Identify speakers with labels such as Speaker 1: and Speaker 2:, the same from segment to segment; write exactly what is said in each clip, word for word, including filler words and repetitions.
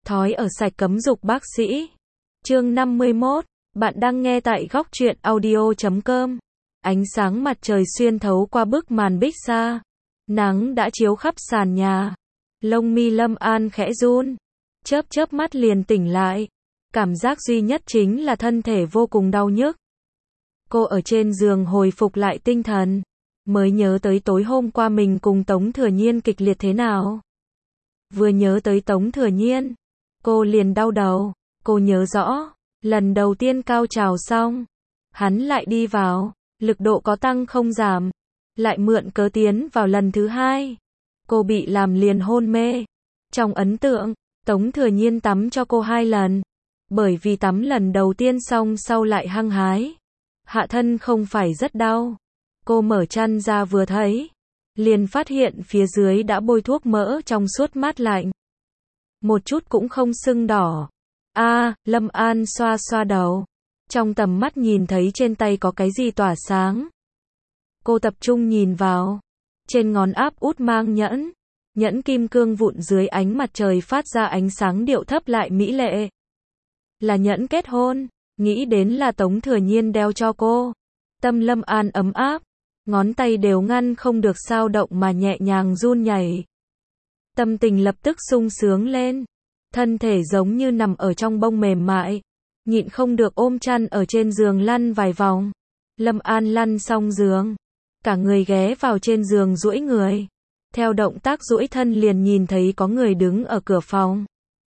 Speaker 1: Thói ở sạch cấm dục bác sĩ. Chương năm mươi mốt, bạn đang nghe tại góc truyện audio chấm com. Ánh sáng mặt trời xuyên thấu qua bức màn bích xa. Nắng đã chiếu khắp sàn nhà. Lông mi Lâm An khẽ run. Chớp chớp mắt liền tỉnh lại. Cảm giác duy nhất chính là thân thể vô cùng đau nhức. Cô ở trên giường hồi phục lại tinh thần. Mới nhớ tới tối hôm qua mình cùng Tống Thừa Nhiên kịch liệt thế nào. Vừa nhớ tới Tống Thừa Nhiên, cô liền đau đầu. Cô nhớ rõ, lần đầu tiên cao trào xong, hắn lại đi vào, lực độ có tăng không giảm, lại mượn cớ tiến vào lần thứ hai. Cô bị làm liền hôn mê. Trong ấn tượng, Tống Thừa Nhiên tắm cho cô hai lần, bởi vì tắm lần đầu tiên xong sau lại hăng hái. Hạ thân không phải rất đau. Cô mở chăn ra vừa thấy, liền phát hiện phía dưới đã bôi thuốc mỡ trong suốt mát lạnh. Một chút cũng không sưng đỏ. A, à, Lâm An xoa xoa đầu. Trong tầm mắt nhìn thấy trên tay có cái gì tỏa sáng. Cô tập trung nhìn vào. Trên ngón áp út mang nhẫn. Nhẫn kim cương vụn dưới ánh mặt trời phát ra ánh sáng điệu thấp lại mỹ lệ. Là nhẫn kết hôn. Nghĩ đến là Tống Thừa Nhiên đeo cho cô. Tâm Lâm An ấm áp. Ngón tay đều ngăn không được sao động mà nhẹ nhàng run nhảy. Tâm tình lập tức sung sướng lên. Thân thể giống như nằm ở trong bông mềm mại. Nhịn không được ôm chăn ở trên giường lăn vài vòng. Lâm An lăn xong giường. Cả người ghé vào trên giường duỗi người. Theo động tác duỗi thân liền nhìn thấy có người đứng ở cửa phòng.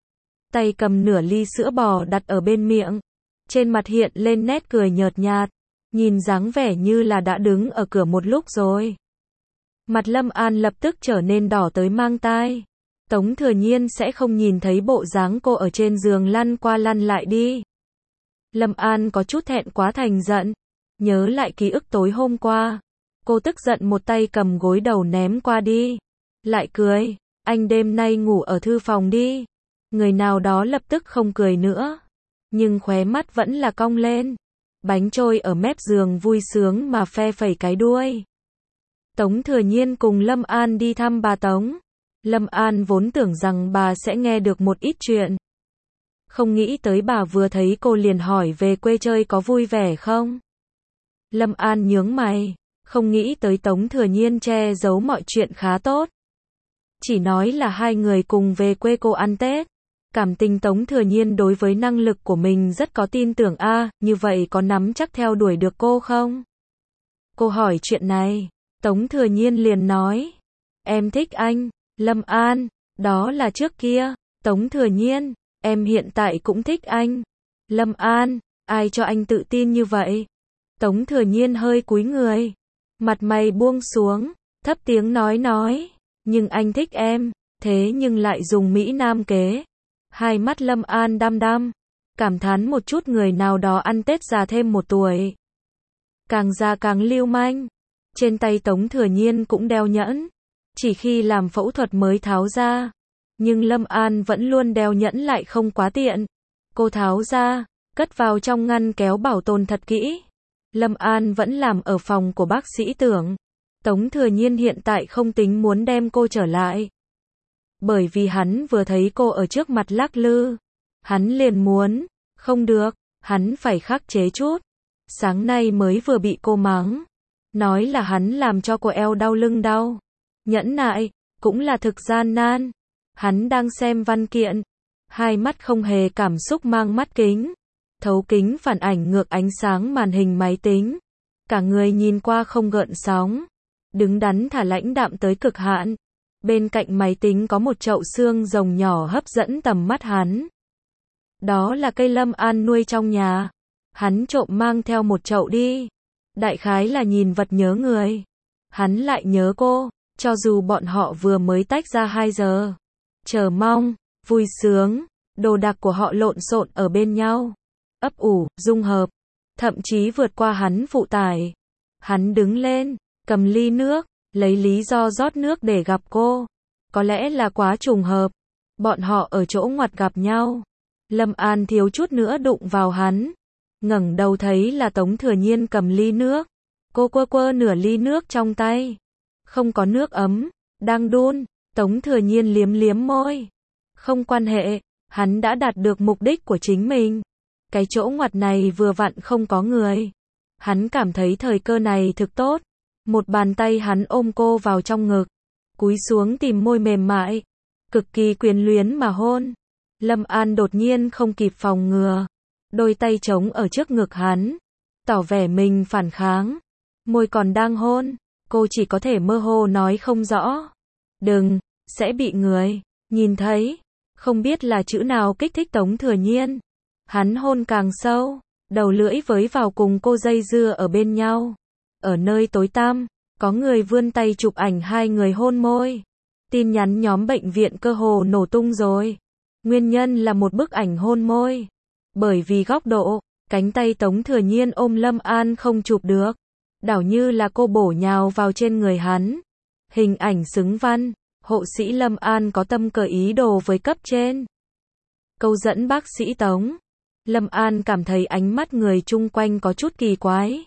Speaker 1: Tay cầm nửa ly sữa bò đặt ở bên miệng. Trên mặt hiện lên nét cười nhợt nhạt. Nhìn dáng vẻ như là đã đứng ở cửa một lúc rồi. Mặt Lâm An lập tức trở nên đỏ tới mang tai. Tống Thừa Nhiên sẽ không nhìn thấy bộ dáng cô ở trên giường lăn qua lăn lại đi. Lâm An có chút thẹn quá thành giận. Nhớ lại ký ức tối hôm qua. Cô tức giận một tay cầm gối đầu ném qua đi. Lại cười. Anh đêm nay ngủ ở thư phòng đi. Người nào đó lập tức không cười nữa. Nhưng khóe mắt vẫn là cong lên. Bánh trôi ở mép giường vui sướng mà phe phẩy cái đuôi. Tống Thừa Nhiên cùng Lâm An đi thăm bà Tống. Lâm An vốn tưởng rằng bà sẽ nghe được một ít chuyện. Không nghĩ tới bà vừa thấy cô liền hỏi về quê chơi có vui vẻ không. Lâm An nhướng mày. Không nghĩ tới Tống Thừa Nhiên che giấu mọi chuyện khá tốt. Chỉ nói là hai người cùng về quê cô ăn Tết. Cảm tình Tống Thừa Nhiên đối với năng lực của mình rất có tin tưởng a, à, như vậy có nắm chắc theo đuổi được cô không? Cô hỏi chuyện này, Tống Thừa Nhiên liền nói, em thích anh, Lâm An, đó là trước kia. Tống Thừa Nhiên, em hiện tại cũng thích anh. Lâm An, ai cho anh tự tin như vậy? Tống Thừa Nhiên hơi cúi người, mặt mày buông xuống, thấp tiếng nói nói, nhưng anh thích em, thế nhưng lại dùng Mỹ Nam kế. Hai mắt Lâm An đăm đăm, cảm thán một chút người nào đó ăn Tết già thêm một tuổi. Càng già càng lưu manh. Trên tay Tống Thừa Nhiên cũng đeo nhẫn, chỉ khi làm phẫu thuật mới tháo ra. Nhưng Lâm An vẫn luôn đeo nhẫn lại không quá tiện. Cô tháo ra, cất vào trong ngăn kéo bảo tồn thật kỹ. Lâm An vẫn làm ở phòng của bác sĩ Tưởng. Tống Thừa Nhiên hiện tại không tính muốn đem cô trở lại. Bởi vì hắn vừa thấy cô ở trước mặt lắc lư. Hắn liền muốn, không được, hắn phải khắc chế chút. Sáng nay mới vừa bị cô mắng. Nói là hắn làm cho cô eo đau lưng đau. Nhẫn nại, cũng là thực gian nan. Hắn đang xem văn kiện. Hai mắt không hề cảm xúc mang mắt kính. Thấu kính phản ảnh ngược ánh sáng màn hình máy tính. Cả người nhìn qua không gợn sóng. Đứng đắn thả lãnh đạm tới cực hạn. Bên cạnh máy tính có một chậu xương rồng nhỏ hấp dẫn tầm mắt hắn. Đó là cây Lâm An nuôi trong nhà. Hắn trộm mang theo một chậu đi. Đại khái là nhìn vật nhớ người. Hắn lại nhớ cô, cho dù bọn họ vừa mới tách ra hai giờ. Chờ mong, vui sướng, đồ đạc của họ lộn xộn ở bên nhau. Ấp ủ, dung hợp, thậm chí vượt qua hắn phụ tải. Hắn đứng lên, cầm ly nước. Lấy lý do rót nước để gặp cô. Có lẽ là quá trùng hợp. Bọn họ ở chỗ ngoặt gặp nhau. Lâm An thiếu chút nữa đụng vào hắn. Ngẩng đầu thấy là Tống Thừa Nhiên cầm ly nước. Cô quơ quơ nửa ly nước trong tay. Không có nước ấm. Đang đun. Tống Thừa Nhiên liếm liếm môi. Không quan hệ. Hắn đã đạt được mục đích của chính mình. Cái chỗ ngoặt này vừa vặn không có người. Hắn cảm thấy thời cơ này thực tốt. Một bàn tay hắn ôm cô vào trong ngực, cúi xuống tìm môi mềm mại, cực kỳ quyến luyến mà hôn. Lâm An đột nhiên không kịp phòng ngừa, đôi tay trống ở trước ngực hắn, tỏ vẻ mình phản kháng. Môi còn đang hôn, cô chỉ có thể mơ hồ nói không rõ. Đừng, sẽ bị người nhìn thấy. Không biết là chữ nào kích thích Tống Thừa Nhiên. Hắn hôn càng sâu, đầu lưỡi với vào cùng cô dây dưa ở bên nhau. Ở nơi tối tăm, có người vươn tay chụp ảnh hai người hôn môi. Tin nhắn nhóm bệnh viện cơ hồ nổ tung rồi. Nguyên nhân là một bức ảnh hôn môi. Bởi vì góc độ, cánh tay Tống Thừa Nhiên ôm Lâm An không chụp được. Đảo như là cô bổ nhào vào trên người hắn. Hình ảnh xứng văn, hộ sĩ Lâm An có tâm cờ ý đồ với cấp trên. Câu dẫn bác sĩ Tống. Lâm An cảm thấy ánh mắt người chung quanh có chút kỳ quái.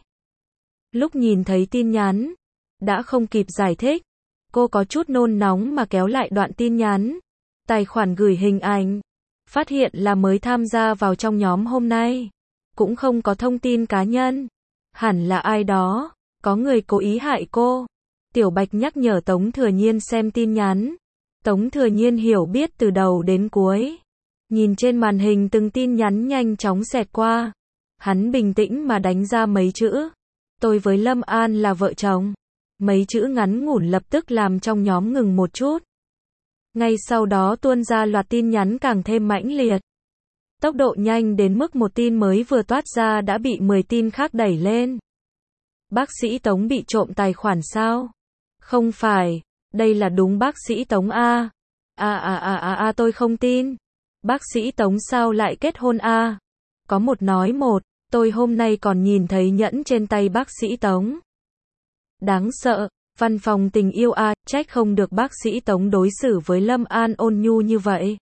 Speaker 1: Lúc nhìn thấy tin nhắn, đã không kịp giải thích. Cô có chút nôn nóng mà kéo lại đoạn tin nhắn. Tài khoản gửi hình ảnh. Phát hiện là mới tham gia vào trong nhóm hôm nay. Cũng không có thông tin cá nhân. Hẳn là ai đó, có người cố ý hại cô. Tiểu Bạch nhắc nhở Tống Thừa Nhiên xem tin nhắn. Tống Thừa Nhiên hiểu biết từ đầu đến cuối. Nhìn trên màn hình từng tin nhắn nhanh chóng xẹt qua. Hắn bình tĩnh mà đánh ra mấy chữ. Tôi với Lâm An là vợ chồng. Mấy chữ ngắn ngủn lập tức làm trong nhóm ngừng một chút. Ngay sau đó tuôn ra loạt tin nhắn càng thêm mãnh liệt. Tốc độ nhanh đến mức một tin mới vừa toát ra đã bị mười tin khác đẩy lên. Bác sĩ Tống bị trộm tài khoản sao? Không phải, đây là đúng bác sĩ Tống a. A a a a a tôi không tin. Bác sĩ Tống sao lại kết hôn a? Có một nói một, tôi hôm nay còn nhìn thấy nhẫn trên tay bác sĩ Tống. Đáng sợ, văn phòng tình yêu a, trách không được bác sĩ Tống đối xử với Lâm An ôn nhu như vậy.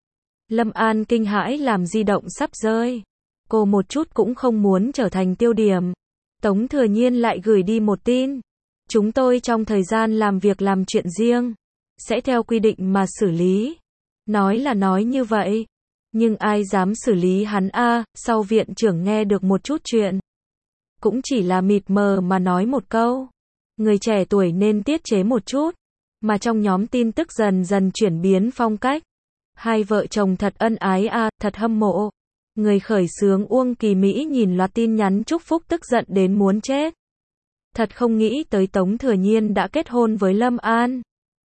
Speaker 1: Lâm An kinh hãi làm di động sắp rơi. Cô một chút cũng không muốn trở thành tiêu điểm. Tống Thừa Nhiên lại gửi đi một tin. Chúng tôi trong thời gian làm việc làm chuyện riêng, sẽ theo quy định mà xử lý. Nói là nói như vậy, nhưng ai dám xử lý hắn a? Sau viện trưởng nghe được một chút chuyện, cũng chỉ là mịt mờ mà nói một câu. Người trẻ tuổi nên tiết chế một chút. Mà trong nhóm tin tức dần dần chuyển biến phong cách. Hai vợ chồng thật ân ái a, thật hâm mộ. Người khởi xướng Uông Kỳ Mỹ nhìn loạt tin nhắn chúc phúc tức giận đến muốn chết. Thật không nghĩ tới Tống Thừa Nhiên đã kết hôn với Lâm An.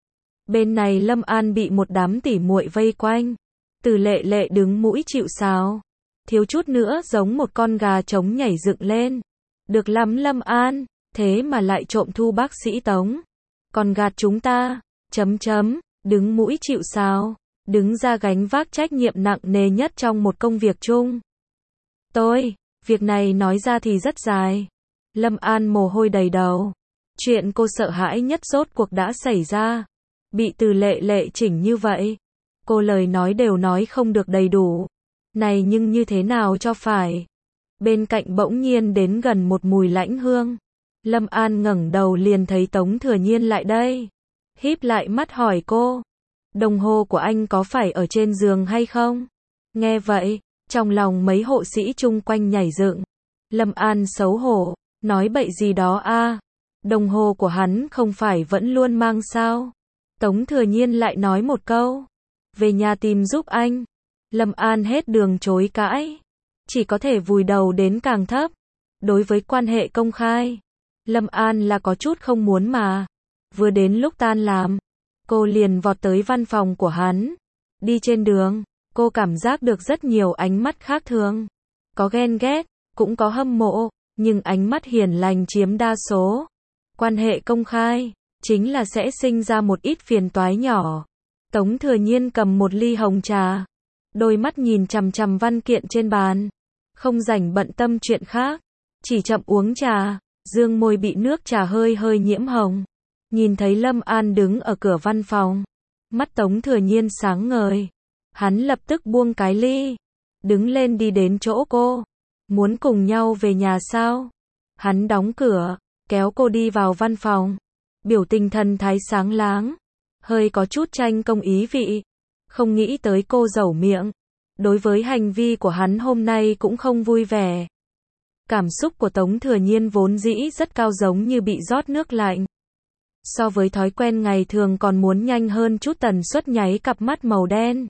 Speaker 1: Bên này Lâm An bị một đám tỉ muội vây quanh. Từ Lệ Lệ đứng mũi chịu sào. Thiếu chút nữa giống một con gà trống nhảy dựng lên. Được lắm Lâm An, thế mà lại trộm thu bác sĩ Tống. Còn gạt chúng ta, chấm chấm, đứng mũi chịu sào. Đứng ra gánh vác trách nhiệm nặng nề nhất trong một công việc chung. Tôi, việc này nói ra thì rất dài. Lâm An mồ hôi đầy đầu. Chuyện cô sợ hãi nhất rốt cuộc đã xảy ra. Bị Từ Lệ Lệ chỉnh như vậy. Cô lời nói đều nói không được đầy đủ. Này nhưng như thế nào cho phải. Bên cạnh bỗng nhiên đến gần một mùi lãnh hương. Lâm An ngẩng đầu liền thấy Tống Thừa Nhiên lại đây. Híp lại mắt hỏi cô. Đồng hồ của anh có phải ở trên giường hay không? Nghe vậy, trong lòng mấy hộ sĩ chung quanh nhảy dựng. Lâm An xấu hổ, nói bậy gì đó a? Đồng hồ của hắn không phải vẫn luôn mang sao? Tống Thừa Nhiên lại nói một câu. Về nhà tìm giúp anh. Lâm An hết đường chối cãi. Chỉ có thể vùi đầu đến càng thấp. Đối với quan hệ công khai, Lâm An là có chút không muốn mà. Vừa đến lúc tan làm, cô liền vọt tới văn phòng của hắn. Đi trên đường, cô cảm giác được rất nhiều ánh mắt khác thường. Có ghen ghét, cũng có hâm mộ, nhưng ánh mắt hiền lành chiếm đa số. Quan hệ công khai, chính là sẽ sinh ra một ít phiền toái nhỏ. Tống Thừa Nhiên cầm một ly hồng trà. Đôi mắt nhìn chằm chằm văn kiện trên bàn. Không rảnh bận tâm chuyện khác. Chỉ chậm uống trà, dương môi bị nước trà hơi hơi nhiễm hồng. Nhìn thấy Lâm An đứng ở cửa văn phòng. Mắt Tống Thừa Nhiên sáng ngời. Hắn lập tức buông cái ly. Đứng lên đi đến chỗ cô. Muốn cùng nhau về nhà sao? Hắn đóng cửa, kéo cô đi vào văn phòng. Biểu tình thần thái sáng láng. Hơi có chút tranh công ý vị. Không nghĩ tới cô dẩu miệng. Đối với hành vi của hắn hôm nay cũng không vui vẻ. Cảm xúc của Tống Thừa Nhiên vốn dĩ rất cao giống như bị rót nước lạnh. So với thói quen ngày thường còn muốn nhanh hơn chút tần suất nháy cặp mắt màu đen.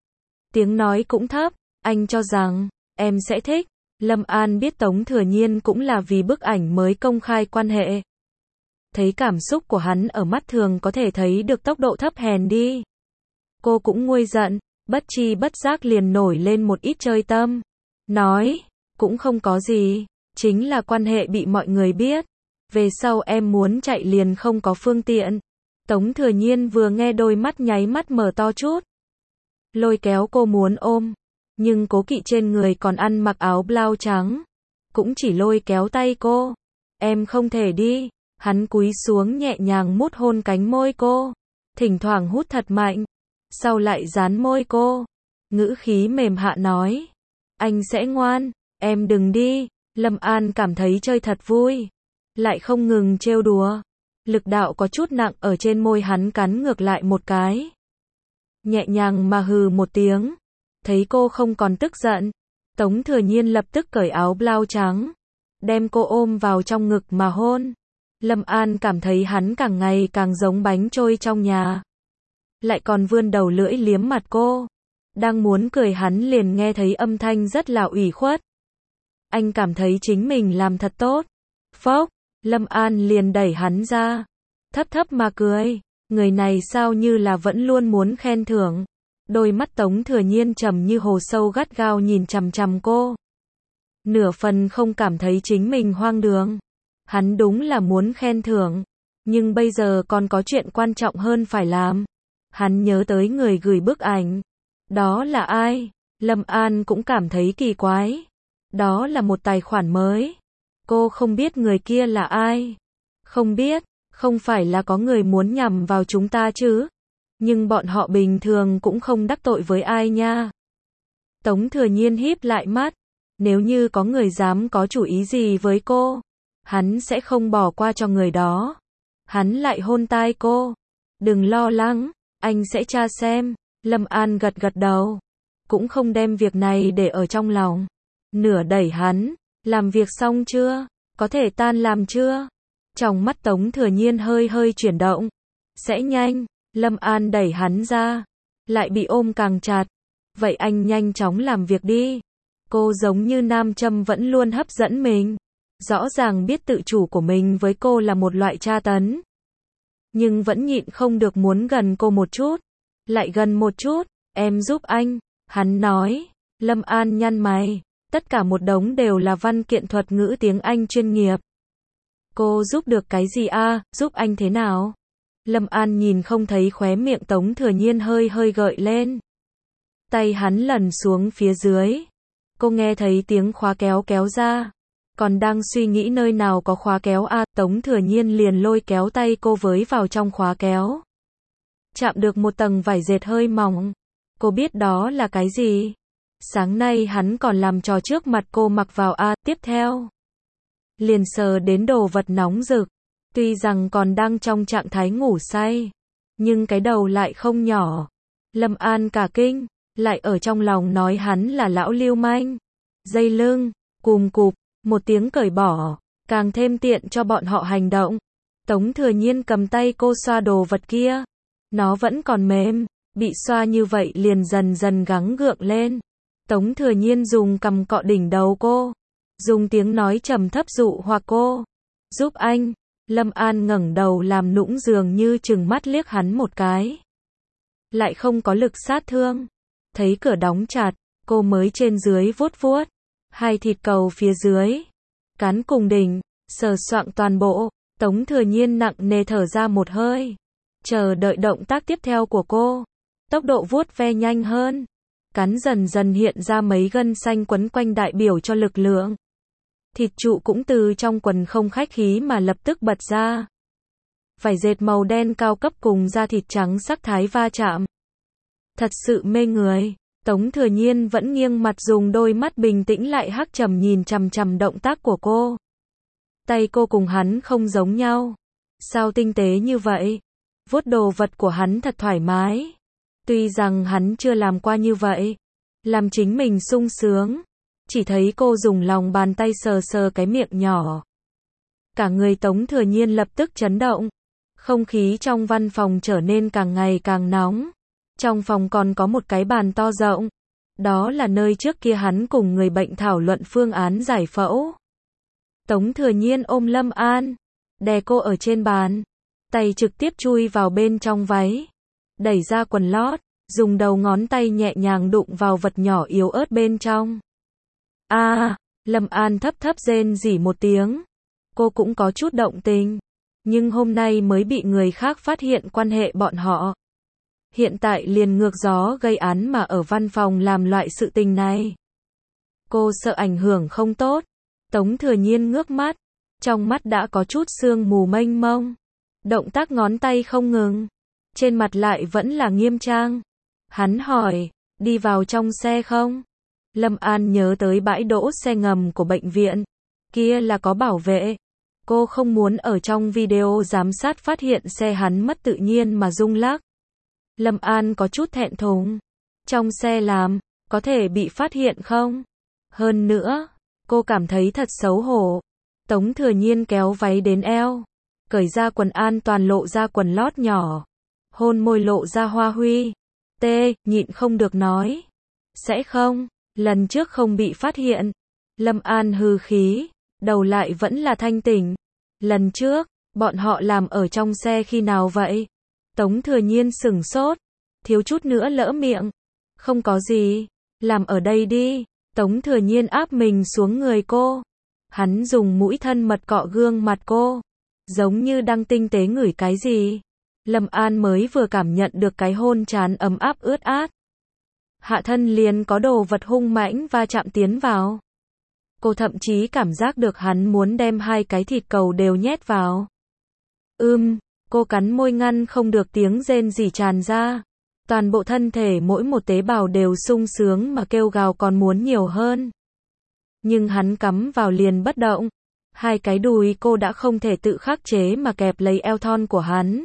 Speaker 1: Tiếng nói cũng thấp, anh cho rằng, em sẽ thích. Lâm An biết Tống Thừa Nhiên cũng là vì bức ảnh mới công khai quan hệ. Thấy cảm xúc của hắn ở mắt thường có thể thấy được tốc độ thấp hèn đi. Cô cũng nguôi giận, bất chi bất giác liền nổi lên một ít chơi tâm. Nói, cũng không có gì, chính là quan hệ bị mọi người biết. Về sau em muốn chạy liền không có phương tiện. Tống Thừa Nhiên vừa nghe đôi mắt nháy mắt mở to chút. Lôi kéo cô muốn ôm. Nhưng cố kỵ trên người còn ăn mặc áo blau trắng. Cũng chỉ lôi kéo tay cô. Em không thể đi. Hắn cúi xuống nhẹ nhàng mút hôn cánh môi cô. Thỉnh thoảng hút thật mạnh. Sau lại dán môi cô. Ngữ khí mềm hạ nói. Anh sẽ ngoan. Em đừng đi. Lâm An cảm thấy chơi thật vui. Lại không ngừng trêu đùa. Lực đạo có chút nặng ở trên môi hắn cắn ngược lại một cái. Nhẹ nhàng mà hừ một tiếng. Thấy cô không còn tức giận. Tống Thừa Nhiên lập tức cởi áo blau trắng. Đem cô ôm vào trong ngực mà hôn. Lâm An cảm thấy hắn càng ngày càng giống bánh trôi trong nhà. Lại còn vươn đầu lưỡi liếm mặt cô. Đang muốn cười hắn liền nghe thấy âm thanh rất là ủy khuất. Anh cảm thấy chính mình làm thật tốt. Phốc, Lâm An liền đẩy hắn ra. Thấp thấp mà cười. Người này sao như là vẫn luôn muốn khen thưởng. Đôi mắt Tống Thừa Nhiên trầm như hồ sâu gắt gao nhìn chằm chằm cô. Nửa phần không cảm thấy chính mình hoang đường. Hắn đúng là muốn khen thưởng. Nhưng bây giờ còn có chuyện quan trọng hơn phải làm. Hắn nhớ tới người gửi bức ảnh. Đó là ai? Lâm An cũng cảm thấy kỳ quái. Đó là một tài khoản mới. Cô không biết người kia là ai. Không biết, không phải là có người muốn nhằm vào chúng ta chứ. Nhưng bọn họ bình thường cũng không đắc tội với ai nha. Tống Thừa Nhiên híp lại mắt. Nếu như có người dám có chủ ý gì với cô, hắn sẽ không bỏ qua cho người đó. Hắn lại hôn tai cô. Đừng lo lắng, anh sẽ tra xem. Lâm An gật gật đầu. Cũng không đem việc này để ở trong lòng. Nửa đẩy hắn. Làm việc xong chưa? Có thể tan làm chưa? Trong mắt Tống Thừa Nhiên hơi hơi chuyển động. Sẽ nhanh. Lâm An đẩy hắn ra. Lại bị ôm càng chặt. Vậy anh nhanh chóng làm việc đi. Cô giống như nam châm vẫn luôn hấp dẫn mình. Rõ ràng biết tự chủ của mình với cô là một loại tra tấn. Nhưng vẫn nhịn không được muốn gần cô một chút. Lại gần một chút. Em giúp anh. Hắn nói. Lâm An nhăn mày. Tất cả một đống đều là văn kiện thuật ngữ tiếng Anh chuyên nghiệp. Cô giúp được cái gì a? À, giúp anh thế nào? Lâm An nhìn không thấy khóe miệng Tống Thừa Nhiên hơi hơi gợi lên. Tay hắn lần xuống phía dưới. Cô nghe thấy tiếng khóa kéo kéo ra. Còn đang suy nghĩ nơi nào có khóa kéo a, à, Tống Thừa Nhiên liền lôi kéo tay cô với vào trong khóa kéo. Chạm được một tầng vải dệt hơi mỏng. Cô biết đó là cái gì? Sáng nay hắn còn làm trò trước mặt cô mặc vào a, à, tiếp theo. Liền sờ đến đồ vật nóng rực. Tuy rằng còn đang trong trạng thái ngủ say. Nhưng cái đầu lại không nhỏ. Lâm An cả kinh. Lại ở trong lòng nói hắn là lão lưu manh. Dây lưng, cùm cụp, một tiếng cởi bỏ. Càng thêm tiện cho bọn họ hành động. Tống Thừa Nhiên cầm tay cô xoa đồ vật kia. Nó vẫn còn mềm. Bị xoa như vậy liền dần dần gắng gượng lên. Tống Thừa Nhiên dùng cằm cọ đỉnh đầu cô. Dùng tiếng nói trầm thấp dụ hoặc cô. Giúp anh. Lâm An ngẩng đầu làm nũng dường như chừng mắt liếc hắn một cái. Lại không có lực sát thương. Thấy cửa đóng chặt, cô mới trên dưới vuốt vuốt. Hai thịt cầu phía dưới. Cắn cùng đỉnh, sờ soạng toàn bộ. Tống Thừa Nhiên nặng nề thở ra một hơi. Chờ đợi động tác tiếp theo của cô. Tốc độ vuốt ve nhanh hơn. Cắn dần dần hiện ra mấy gân xanh quấn quanh đại biểu cho lực lượng. Thịt trụ cũng từ trong quần không khách khí mà lập tức bật ra. Vải dệt màu đen cao cấp cùng da thịt trắng sắc thái va chạm. Thật sự mê người. Tống Thừa Nhiên vẫn nghiêng mặt dùng đôi mắt bình tĩnh lại hắc trầm nhìn chằm chằm động tác của cô. Tay cô cùng hắn không giống nhau. Sao tinh tế như vậy? Vuốt đồ vật của hắn thật thoải mái. Tuy rằng hắn chưa làm qua như vậy. làm chính mình sung sướng. Chỉ thấy cô dùng lòng bàn tay sờ sờ cái miệng nhỏ. Cả người Tống Thừa Nhiên lập tức chấn động. Không khí trong văn phòng trở nên càng ngày càng nóng. Trong phòng còn có một cái bàn to rộng. Đó là nơi trước kia hắn cùng người bệnh thảo luận phương án giải phẫu. Tống Thừa Nhiên ôm Lâm An, đè cô ở trên bàn, tay trực tiếp chui vào bên trong váy, đẩy ra quần lót, dùng đầu ngón tay nhẹ nhàng đụng vào vật nhỏ yếu ớt bên trong. A, à, Lâm An thấp thấp rên rỉ một tiếng. Cô cũng có chút động tình, nhưng hôm nay mới bị người khác phát hiện quan hệ bọn họ. Hiện tại liền ngược gió gây án mà ở văn phòng làm loại sự tình này. Cô sợ ảnh hưởng không tốt. Tống Thừa Nhiên ngước mắt, trong mắt đã có chút sương mù mênh mông. Động tác ngón tay không ngừng, trên mặt lại vẫn là nghiêm trang. Hắn hỏi, đi vào trong xe không? Lâm An nhớ tới bãi đỗ xe ngầm của bệnh viện, kia là có bảo vệ. Cô không muốn ở trong video giám sát phát hiện xe hắn mất tự nhiên mà rung lắc. Lâm An có chút thẹn thùng. Trong xe làm, có thể bị phát hiện không? Hơn nữa, cô cảm thấy thật xấu hổ. Tống Thừa Nhiên kéo váy đến eo, cởi ra quần an toàn lộ ra quần lót nhỏ. Hôn môi lộ ra hoa huy. Tê, nhịn không được nói. Sẽ không, lần trước không bị phát hiện. Lâm An hừ khí, đầu lại vẫn là thanh tỉnh. Lần trước, bọn họ làm ở trong xe khi nào vậy? Tống Thừa Nhiên sửng sốt, thiếu chút nữa lỡ miệng. Không có gì, làm ở đây đi. Tống Thừa Nhiên áp mình xuống người cô. Hắn dùng mũi thân mật cọ gương mặt cô, giống như đang tinh tế ngửi cái gì. Lâm An mới vừa cảm nhận được cái hôn trán ấm áp ướt át. Hạ thân liền có đồ vật hung mãnh va chạm tiến vào. Cô thậm chí cảm giác được hắn muốn đem hai cái thịt cầu đều nhét vào. Ưm, cô cắn môi ngăn không được tiếng rên rỉ tràn ra. Toàn bộ thân thể mỗi một tế bào đều sung sướng mà kêu gào còn muốn nhiều hơn. Nhưng hắn cắm vào liền bất động. Hai cái đùi cô đã không thể tự khắc chế mà kẹp lấy eo thon của hắn.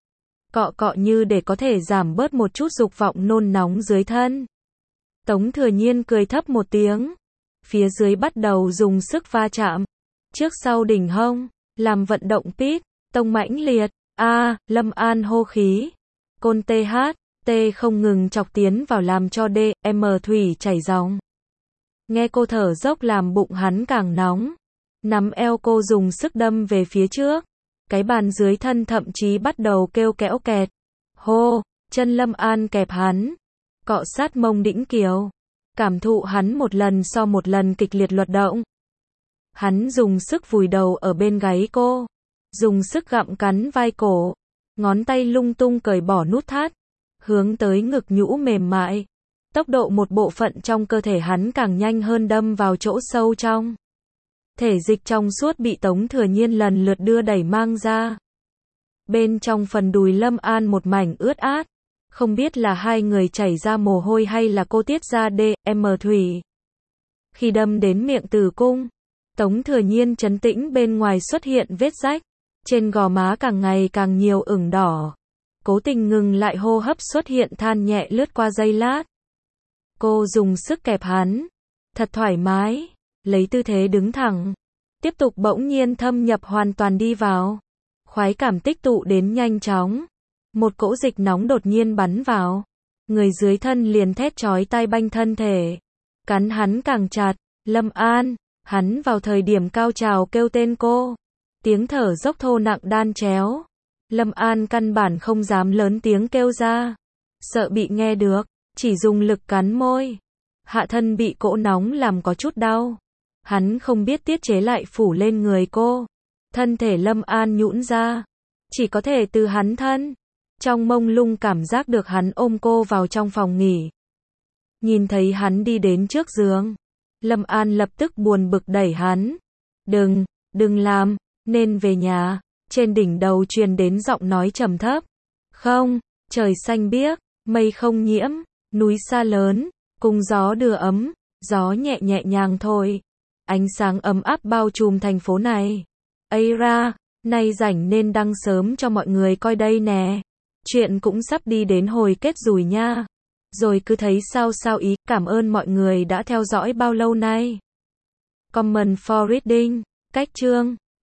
Speaker 1: Cọ cọ như để có thể giảm bớt một chút dục vọng nôn nóng dưới thân. Tống Thừa Nhiên cười thấp một tiếng. Phía dưới bắt đầu dùng sức va chạm. Trước sau đỉnh hông, làm vận động pít, tông mãnh liệt. A, à, Lâm An hô khí. Côn tê hát, tê không ngừng chọc tiến vào làm cho đê, em thủy chảy ròng. Nghe cô thở dốc làm bụng hắn càng nóng. Nắm eo cô dùng sức đâm về phía trước. Cái bàn dưới thân thậm chí bắt đầu kêu kẽo kẹt. Hô, chân Lâm An kẹp hắn. Cọ sát mông đĩnh kiều. Cảm thụ hắn một lần so một lần kịch liệt luật động. Hắn dùng sức vùi đầu ở bên gáy cô. Dùng sức gặm cắn vai cổ. Ngón tay lung tung cởi bỏ nút thắt. Hướng tới ngực nhũ mềm mại. Tốc độ một bộ phận trong cơ thể hắn càng nhanh hơn đâm vào chỗ sâu trong. Thể dịch trong suốt bị Tống Thừa Nhiên lần lượt đưa đẩy mang ra. Bên trong phần đùi Lâm An một mảnh ướt át. Không biết là hai người chảy ra mồ hôi hay là cô tiết ra đê, em thủy. Khi đâm đến miệng tử cung, Tống Thừa Nhiên trấn tĩnh bên ngoài xuất hiện vết rách. Trên gò má càng ngày càng nhiều ửng đỏ. Cố tình ngừng lại hô hấp xuất hiện than nhẹ lướt qua giây lát. Cô dùng sức kẹp hắn. Thật thoải mái. Lấy tư thế đứng thẳng. Tiếp tục bỗng nhiên thâm nhập hoàn toàn đi vào. Khoái cảm tích tụ đến nhanh chóng. Một cỗ dịch nóng đột nhiên bắn vào. Người dưới thân liền thét chói tai banh thân thể. Cắn hắn càng chặt. Lâm An. Hắn vào thời điểm cao trào kêu tên cô. Tiếng thở dốc thô nặng đan chéo. Lâm An căn bản không dám lớn tiếng kêu ra. Sợ bị nghe được. Chỉ dùng lực cắn môi. Hạ thân bị cỗ nóng làm có chút đau. Hắn không biết tiết chế lại phủ lên người cô. Thân thể Lâm An nhũn ra. Chỉ có thể từ hắn thân. Trong mông lung cảm giác được hắn ôm cô vào trong phòng nghỉ. Nhìn thấy hắn đi đến trước giường. Lâm An lập tức buồn bực đẩy hắn. Đừng, đừng làm, nên về nhà. Trên đỉnh đầu truyền đến giọng nói trầm thấp. Không, trời xanh biếc, mây không nhiễm, núi xa lớn, cung gió đưa ấm, gió nhẹ nhẹ nhàng thôi. Ánh sáng ấm áp bao trùm thành phố này. Ây ra, nay rảnh nên đăng sớm cho mọi người coi đây nè. Chuyện cũng sắp đi đến hồi kết rồi nha. rồi cứ thấy sao sao ý, cảm ơn mọi người đã theo dõi bao lâu nay. Comment for reading, cách chương